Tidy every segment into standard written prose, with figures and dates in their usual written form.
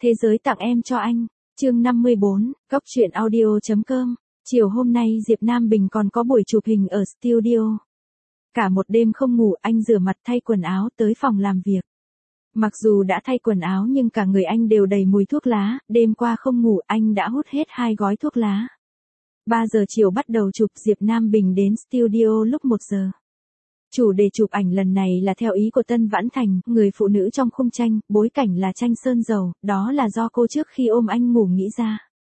Thế giới tặng em cho anh. Chương 54, Góc truyện audio.com. Chiều hôm nay Diệp Nam Bình còn có buổi chụp hình ở studio. Cả một đêm không ngủ, anh rửa mặt thay quần áo tới phòng làm việc. Mặc dù đã thay quần áo nhưng cả người anh đều đầy mùi thuốc lá, đêm qua không ngủ anh đã hút hết 2 gói thuốc lá. 3 giờ chiều bắt đầu chụp, Diệp Nam Bình đến studio lúc 1 giờ. Chủ đề chụp ảnh lần này là theo ý của Tân Vãn Thành, người phụ nữ trong khung tranh, bối cảnh là tranh sơn dầu, đó là do cô trước khi ôm anh ngủ nghĩ ra.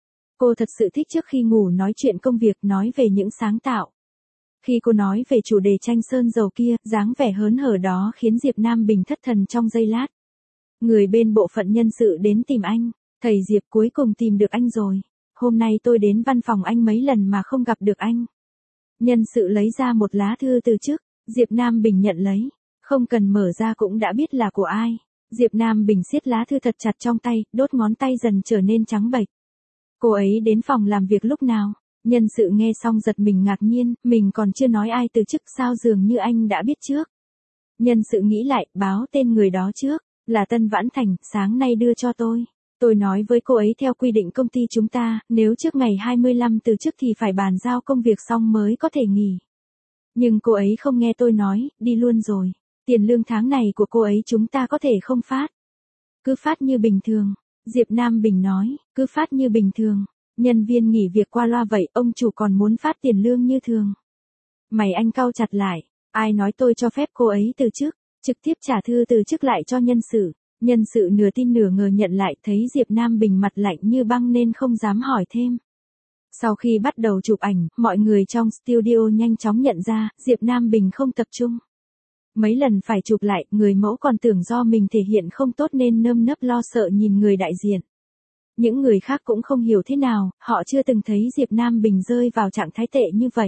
Cô thật sự thích trước khi ngủ nói chuyện công việc, nói về những sáng tạo. Khi cô nói về chủ đề tranh sơn dầu kia, dáng vẻ hớn hở đó khiến Diệp Nam Bình thất thần trong giây lát. Người bên bộ phận nhân sự đến tìm anh, thầy Diệp cuối cùng tìm được anh rồi. Hôm nay tôi đến văn phòng anh mấy lần mà không gặp được anh. Nhân sự lấy ra một lá thư từ chức. Diệp Nam Bình nhận lấy, không cần mở ra cũng đã biết là của ai. Diệp Nam Bình siết lá thư thật chặt trong tay, đốt ngón tay dần trở nên trắng bệch. Cô ấy đến phòng làm việc lúc nào? Nhân sự nghe xong giật mình ngạc nhiên, mình còn chưa nói ai từ chức sao dường như anh đã biết trước. Nhân sự nghĩ lại, báo tên người đó trước, là Tân Vãn Thành, sáng nay đưa cho tôi. Tôi nói với cô ấy theo quy định công ty chúng ta, nếu trước ngày 25 từ chức thì phải bàn giao công việc xong mới có thể nghỉ. Nhưng cô ấy không nghe tôi nói, đi luôn rồi. Tiền lương tháng này của cô ấy chúng ta có thể không phát. Cứ phát như bình thường. Diệp Nam Bình nói, cứ phát như bình thường. Nhân viên nghỉ việc qua loa vậy, ông chủ còn muốn phát tiền lương như thường. Mày anh cau chặt lại, ai nói tôi cho phép cô ấy từ chức, trực tiếp trả thư từ chức lại cho nhân sự. Nhân sự nửa tin nửa ngờ nhận lại, thấy Diệp Nam Bình mặt lạnh như băng nên không dám hỏi thêm. Sau khi bắt đầu chụp ảnh, mọi người trong studio nhanh chóng nhận ra, Diệp Nam Bình không tập trung. Mấy lần phải chụp lại, người mẫu còn tưởng do mình thể hiện không tốt nên nơm nớp lo sợ nhìn người đại diện. Những người khác cũng không hiểu thế nào, họ chưa từng thấy Diệp Nam Bình rơi vào trạng thái tệ như vậy.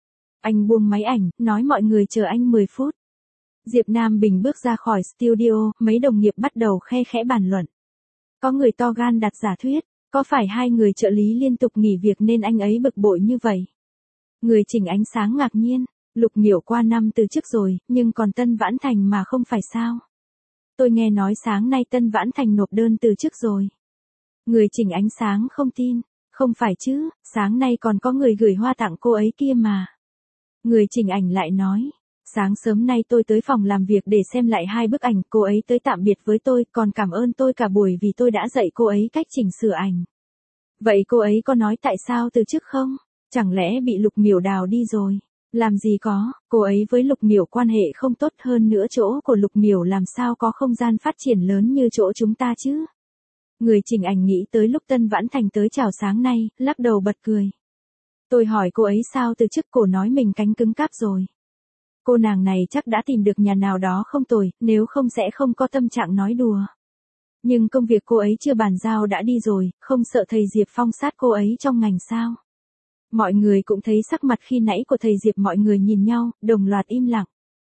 Anh buông máy ảnh, nói mọi người chờ anh 10 phút. Diệp Nam Bình bước ra khỏi studio, mấy đồng nghiệp bắt đầu khe khẽ bàn luận. Có người to gan đặt giả thuyết. Có phải 2 người trợ lý liên tục nghỉ việc nên anh ấy bực bội như vậy? Người chỉnh ánh sáng ngạc nhiên, Lục Miểu qua năm từ chức rồi, nhưng còn Tân Vãn Thành mà không phải sao? Tôi nghe nói sáng nay Tân Vãn Thành nộp đơn từ chức rồi. Người chỉnh ánh sáng không tin, không phải chứ, sáng nay còn có người gửi hoa tặng cô ấy kia mà. Người chỉnh ảnh lại nói, sáng sớm nay tôi tới phòng làm việc để xem lại 2 bức ảnh, cô ấy tới tạm biệt với tôi, còn cảm ơn tôi cả buổi vì tôi đã dạy cô ấy cách chỉnh sửa ảnh. Vậy cô ấy có nói tại sao từ chức không? Chẳng lẽ bị Lục Miểu đào đi rồi? Làm gì có, cô ấy với Lục Miểu quan hệ không tốt, hơn nữa chỗ của Lục Miểu làm sao có không gian phát triển lớn như chỗ chúng ta chứ? Người chỉnh ảnh nghĩ tới lúc Tân Vãn Thành tới chào sáng nay, lắc đầu bật cười. Tôi hỏi cô ấy sao từ chức, cô nói mình cánh cứng cáp rồi. Cô nàng này chắc đã tìm được nhà nào đó không tồi, nếu không sẽ không có tâm trạng nói đùa. Nhưng công việc cô ấy chưa bàn giao đã đi rồi, không sợ thầy Diệp phong sát cô ấy trong ngành sao? Mọi người cũng thấy sắc mặt khi nãy của thầy Diệp, mọi người nhìn nhau, đồng loạt im lặng.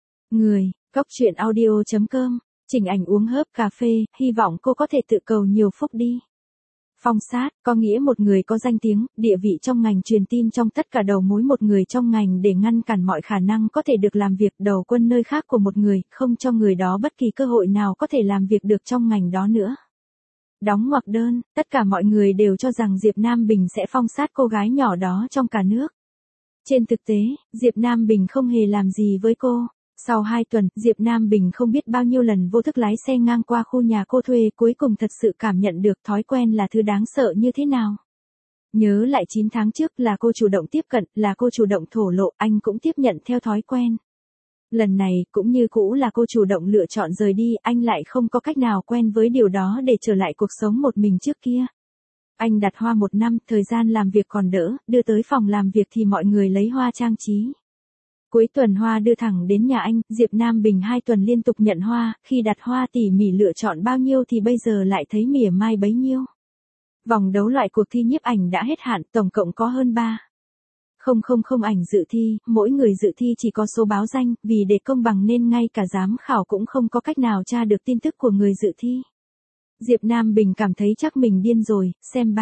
Góc truyện audio.com, chỉnh ảnh uống hớp cà phê, hy vọng cô có thể tự cầu nhiều phúc đi. Phong sát, có nghĩa một người có danh tiếng, địa vị trong ngành truyền tin trong tất cả đầu mối một người trong ngành để ngăn cản mọi khả năng có thể được làm việc đầu quân nơi khác của một người, không cho người đó bất kỳ cơ hội nào có thể làm việc được trong ngành đó nữa. Đóng ngoặc đơn, tất cả mọi người đều cho rằng Diệp Nam Bình sẽ phong sát cô gái nhỏ đó trong cả nước. Trên thực tế, Diệp Nam Bình không hề làm gì với cô. Sau 2 tuần, Diệp Nam Bình không biết bao nhiêu lần vô thức lái xe ngang qua khu nhà cô thuê, cuối cùng thật sự cảm nhận được thói quen là thứ đáng sợ như thế nào. Nhớ lại 9 tháng trước là cô chủ động tiếp cận, là cô chủ động thổ lộ, anh cũng tiếp nhận theo thói quen. Lần này, cũng như cũ là cô chủ động lựa chọn rời đi, anh lại không có cách nào quen với điều đó để trở lại cuộc sống một mình trước kia. Anh đặt hoa 1 năm, thời gian làm việc còn đỡ, đưa tới phòng làm việc thì mọi người lấy hoa trang trí. Cuối tuần hoa đưa thẳng đến nhà anh, Diệp Nam Bình 2 tuần liên tục nhận hoa, khi đặt hoa tỉ mỉ lựa chọn bao nhiêu thì bây giờ lại thấy mỉa mai bấy nhiêu. Vòng đấu loại cuộc thi nhiếp ảnh đã hết hạn, tổng cộng có hơn 3,000 ảnh dự thi, mỗi người dự thi chỉ có số báo danh, vì để công bằng nên ngay cả giám khảo cũng không có cách nào tra được tin tức của người dự thi. Diệp Nam Bình cảm thấy chắc mình điên rồi, xem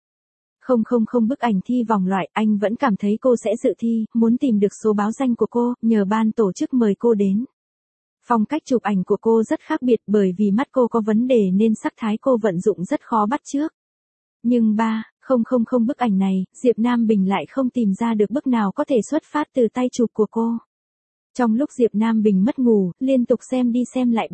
3,000 bức ảnh thi vòng loại, anh vẫn cảm thấy cô sẽ dự thi, muốn tìm được số báo danh của cô, nhờ ban tổ chức mời cô đến. Phong cách chụp ảnh của cô rất khác biệt bởi vì mắt cô có vấn đề nên sắc thái cô vận dụng rất khó bắt chước. Nhưng không bức ảnh này, Diệp Nam Bình lại không tìm ra được bức nào có thể xuất phát từ tay chụp của cô. Trong lúc Diệp Nam Bình mất ngủ, liên tục xem đi xem lại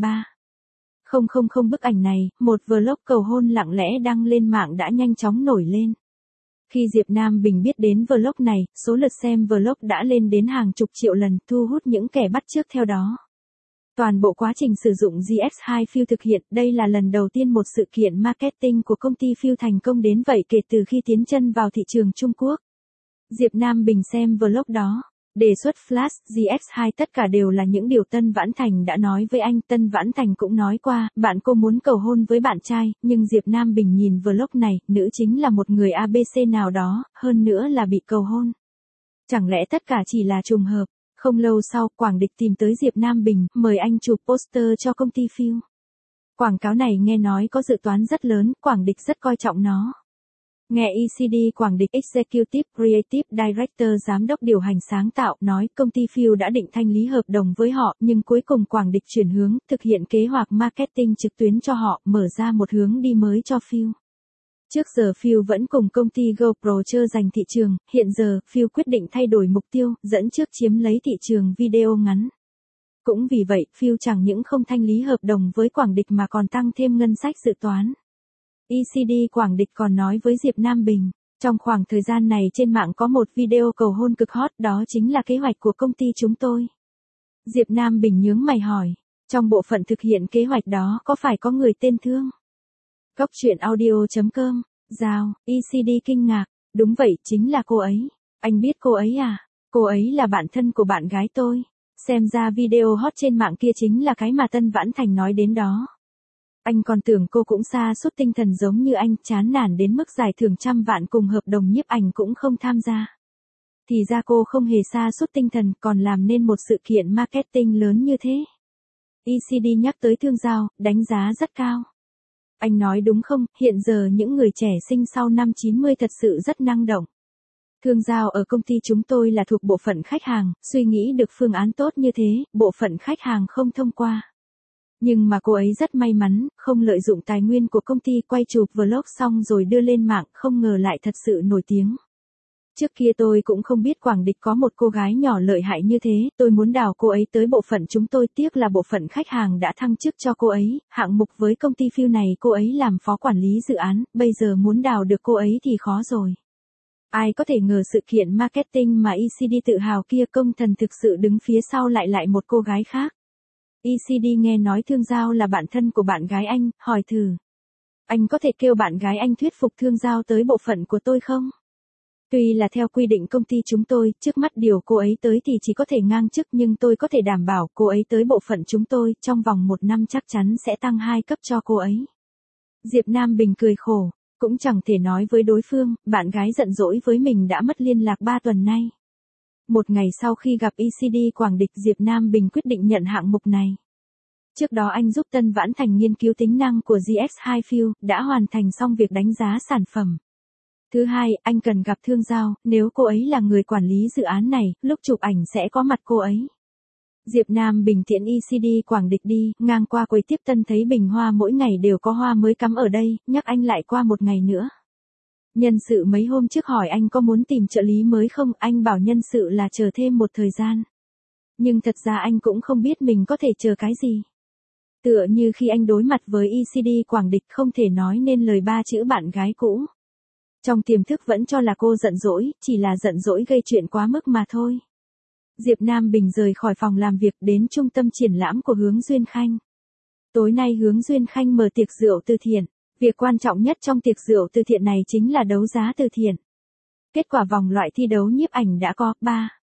không bức ảnh này, một vlog cầu hôn lặng lẽ đăng lên mạng đã nhanh chóng nổi lên. Khi Diệp Nam Bình biết đến vlog này, số lượt xem vlog đã lên đến hàng chục triệu lần, thu hút những kẻ bắt chước theo đó. Toàn bộ quá trình sử dụng GX2 Film thực hiện, đây là lần đầu tiên một sự kiện marketing của công ty Film thành công đến vậy kể từ khi tiến chân vào thị trường Trung Quốc. Diệp Nam Bình xem vlog đó. Đề xuất Flash, GX2 tất cả đều là những điều Tân Vãn Thành đã nói với anh. Tân Vãn Thành cũng nói qua, bạn cô muốn cầu hôn với bạn trai, nhưng Diệp Nam Bình nhìn vlog này, nữ chính là một người ABC nào đó, hơn nữa là bị cầu hôn. Chẳng lẽ tất cả chỉ là trùng hợp? Không lâu sau, Quảng Địch tìm tới Diệp Nam Bình, mời anh chụp poster cho công ty Film. Quảng cáo này nghe nói có dự toán rất lớn, Quảng Địch rất coi trọng nó. Nghe ECD Quảng Địch Executive Creative Director giám đốc điều hành sáng tạo nói công ty Film đã định thanh lý hợp đồng với họ nhưng cuối cùng Quảng Địch chuyển hướng thực hiện kế hoạch marketing trực tuyến cho họ, mở ra một hướng đi mới cho Film. Trước giờ Film vẫn cùng công ty GoPro chưa giành thị trường, hiện giờ Film quyết định thay đổi mục tiêu, dẫn trước chiếm lấy thị trường video ngắn. Cũng vì vậy, Film chẳng những không thanh lý hợp đồng với Quảng Địch mà còn tăng thêm ngân sách dự toán. ECD Quảng Địch còn nói với Diệp Nam Bình, trong khoảng thời gian này trên mạng có một video cầu hôn cực hot, đó chính là kế hoạch của công ty chúng tôi. Diệp Nam Bình nhướng mày hỏi, trong bộ phận thực hiện kế hoạch đó có phải có người tên Thương? Cốc truyện audio.com, Giao, ECD kinh ngạc, đúng vậy, chính là cô ấy. Anh biết cô ấy à? Cô ấy là bạn thân của bạn gái tôi. Xem ra video hot trên mạng kia chính là cái mà Tân Vãn Thành nói đến đó. Anh còn tưởng cô cũng sa sút tinh thần giống như anh, chán nản đến mức giải thưởng trăm vạn cùng hợp đồng nhiếp ảnh cũng không tham gia. Thì ra cô không hề sa sút tinh thần, còn làm nên một sự kiện marketing lớn như thế. ECD nhắc tới Thương Giao, đánh giá rất cao. Anh nói đúng không, hiện giờ những người trẻ sinh sau năm 90 thật sự rất năng động. Thương Giao ở công ty chúng tôi là thuộc bộ phận khách hàng, suy nghĩ được phương án tốt như thế, bộ phận khách hàng không thông qua. Nhưng mà cô ấy rất may mắn, không lợi dụng tài nguyên của công ty, quay chụp vlog xong rồi đưa lên mạng, không ngờ lại thật sự nổi tiếng. Trước kia tôi cũng không biết Quảng Địch có một cô gái nhỏ lợi hại như thế, tôi muốn đào cô ấy tới bộ phận chúng tôi, tiếc là bộ phận khách hàng đã thăng chức cho cô ấy, hạng mục với công ty Film này cô ấy làm phó quản lý dự án, bây giờ muốn đào được cô ấy thì khó rồi. Ai có thể ngờ sự kiện marketing mà ECD tự hào kia công thần thực sự đứng phía sau lại một cô gái khác. ECD nghe nói Thương Giao là bạn thân của bạn gái anh, hỏi thử. Anh có thể kêu bạn gái anh thuyết phục Thương Giao tới bộ phận của tôi không? Tuy là theo quy định công ty chúng tôi, trước mắt điều cô ấy tới thì chỉ có thể ngang chức, nhưng tôi có thể đảm bảo cô ấy tới bộ phận chúng tôi, trong vòng 1 năm chắc chắn sẽ tăng 2 cấp cho cô ấy. Diệp Nam Bình cười khổ, cũng chẳng thể nói với đối phương, bạn gái giận dỗi với mình đã mất liên lạc 3 tuần nay. Một ngày sau khi gặp ECD Quảng Địch, Diệp Nam Bình quyết định nhận hạng mục này. Trước đó anh giúp Tân Vãn Thành nghiên cứu tính năng của GX2 Film, đã hoàn thành xong việc đánh giá sản phẩm. Thứ hai, anh cần gặp Thương Giao, nếu cô ấy là người quản lý dự án này, lúc chụp ảnh sẽ có mặt cô ấy. Diệp Nam Bình tiễn ECD Quảng Địch đi, ngang qua quầy tiếp tân thấy bình hoa mỗi ngày đều có hoa mới cắm ở đây, nhắc anh lại qua một ngày nữa. Nhân sự mấy hôm trước hỏi anh có muốn tìm trợ lý mới không, anh bảo nhân sự là chờ thêm một thời gian. Nhưng thật ra anh cũng không biết mình có thể chờ cái gì. Tựa như khi anh đối mặt với ECD Quảng Địch không thể nói nên lời 3 chữ bạn gái cũ. Trong tiềm thức vẫn cho là cô giận dỗi, chỉ là giận dỗi gây chuyện quá mức mà thôi. Diệp Nam Bình rời khỏi phòng làm việc đến trung tâm triển lãm của Hướng Duyên Khanh. Tối nay Hướng Duyên Khanh mở tiệc rượu từ thiện. Việc quan trọng nhất trong tiệc rượu từ thiện này chính là đấu giá từ thiện. Kết quả vòng loại thi đấu nhiếp ảnh đã có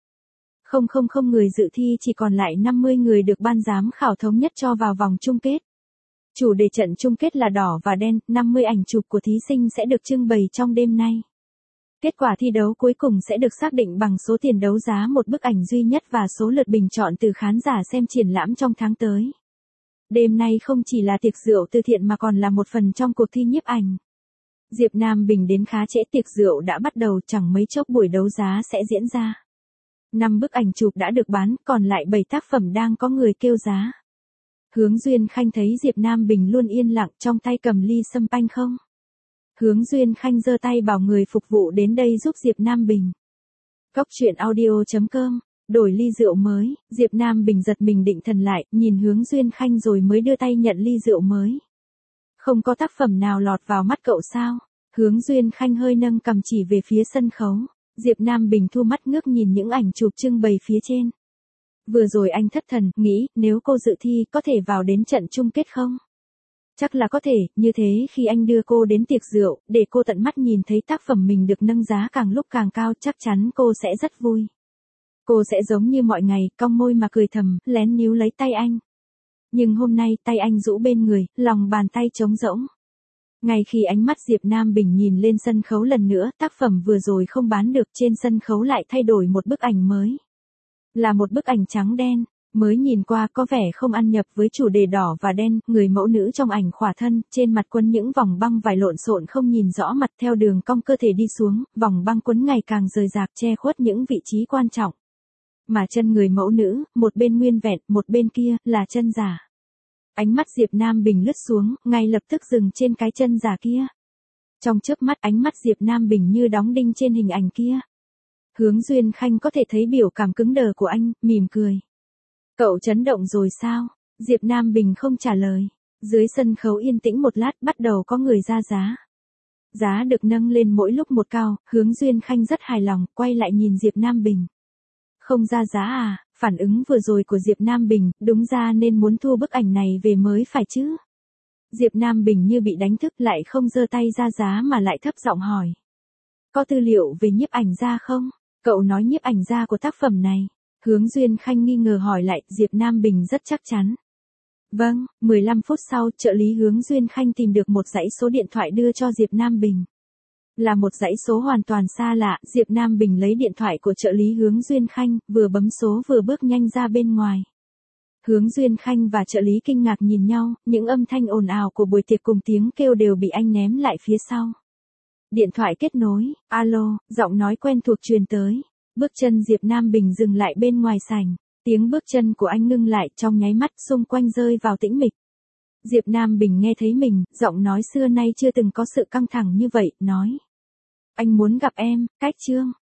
3,000 người dự thi, chỉ còn lại 50 người được ban giám khảo thống nhất cho vào vòng chung kết. Chủ đề trận chung kết là đỏ và đen, 50 ảnh chụp của thí sinh sẽ được trưng bày trong đêm nay. Kết quả thi đấu cuối cùng sẽ được xác định bằng số tiền đấu giá một bức ảnh duy nhất và số lượt bình chọn từ khán giả xem triển lãm trong tháng tới. Đêm nay không chỉ là tiệc rượu từ thiện mà còn là một phần trong cuộc thi nhiếp ảnh. Diệp Nam Bình đến khá trễ, tiệc rượu đã bắt đầu, chẳng mấy chốc buổi đấu giá sẽ diễn ra. 5 bức ảnh chụp đã được bán, còn lại 7 tác phẩm đang có người kêu giá. Hướng Duyên Khanh thấy Diệp Nam Bình luôn yên lặng trong tay cầm ly sâm panh không. Hướng Duyên Khanh giơ tay bảo người phục vụ đến đây giúp Diệp Nam Bình. Cốc truyện audio.com, đổi ly rượu mới, Diệp Nam Bình giật mình định thần lại, nhìn Hướng Duyên Khanh rồi mới đưa tay nhận ly rượu mới. Không có tác phẩm nào lọt vào mắt cậu sao? Hướng Duyên Khanh hơi nâng cầm chỉ về phía sân khấu. Diệp Nam Bình thu mắt ngước nhìn những ảnh chụp trưng bày phía trên. Vừa rồi anh thất thần, nghĩ, nếu cô dự thi có thể vào đến trận chung kết không? Chắc là có thể, như thế khi anh đưa cô đến tiệc rượu, để cô tận mắt nhìn thấy tác phẩm mình được nâng giá càng lúc càng cao, chắc chắn cô sẽ rất vui. Cô sẽ giống như mọi ngày, cong môi mà cười thầm, lén níu lấy tay anh. Nhưng hôm nay tay anh rũ bên người, lòng bàn tay trống rỗng. Ngay khi ánh mắt Diệp Nam Bình nhìn lên sân khấu lần nữa, tác phẩm vừa rồi không bán được, trên sân khấu lại thay đổi một bức ảnh mới. Là một bức ảnh trắng đen, mới nhìn qua có vẻ không ăn nhập với chủ đề đỏ và đen, người mẫu nữ trong ảnh khỏa thân, trên mặt quấn những vòng băng vải lộn xộn không nhìn rõ mặt theo đường cong cơ thể đi xuống, vòng băng quấn ngày càng rời rạc che khuất những vị trí quan trọng. Mà chân người mẫu nữ, một bên nguyên vẹn, một bên kia, là chân giả. Ánh mắt Diệp Nam Bình lướt xuống, ngay lập tức dừng trên cái chân giả kia. Trong chớp mắt ánh mắt Diệp Nam Bình như đóng đinh trên hình ảnh kia. Hướng Duyên Khanh có thể thấy biểu cảm cứng đờ của anh, mỉm cười. Cậu chấn động rồi sao? Diệp Nam Bình không trả lời. Dưới sân khấu yên tĩnh một lát bắt đầu có người ra giá. Giá được nâng lên mỗi lúc một cao, Hướng Duyên Khanh rất hài lòng, quay lại nhìn Diệp Nam Bình. Không ra giá à, phản ứng vừa rồi của Diệp Nam Bình, đúng ra nên muốn thu bức ảnh này về mới phải chứ. Diệp Nam Bình như bị đánh thức lại không giơ tay ra giá mà lại thấp giọng hỏi. Có tư liệu về nhiếp ảnh gia không? Cậu nói nhiếp ảnh gia của tác phẩm này. Hướng Duyên Khanh nghi ngờ hỏi lại, Diệp Nam Bình rất chắc chắn. Vâng, 15 phút sau, trợ lý Hướng Duyên Khanh tìm được một dãy số điện thoại đưa cho Diệp Nam Bình. Là một dãy số hoàn toàn xa lạ, Diệp Nam Bình lấy điện thoại của trợ lý Hướng Duyên Khanh, vừa bấm số vừa bước nhanh ra bên ngoài. Hướng Duyên Khanh và trợ lý kinh ngạc nhìn nhau, những âm thanh ồn ào của buổi tiệc cùng tiếng kêu đều bị anh ném lại phía sau. Điện thoại kết nối, alo, giọng nói quen thuộc truyền tới. Bước chân Diệp Nam Bình dừng lại bên ngoài sảnh. Tiếng bước chân của anh ngưng lại trong nháy mắt xung quanh rơi vào tĩnh mịch. Diệp Nam Bình nghe thấy mình, giọng nói xưa nay chưa từng có sự căng thẳng như vậy, nói. Anh muốn gặp em, Cách Trương.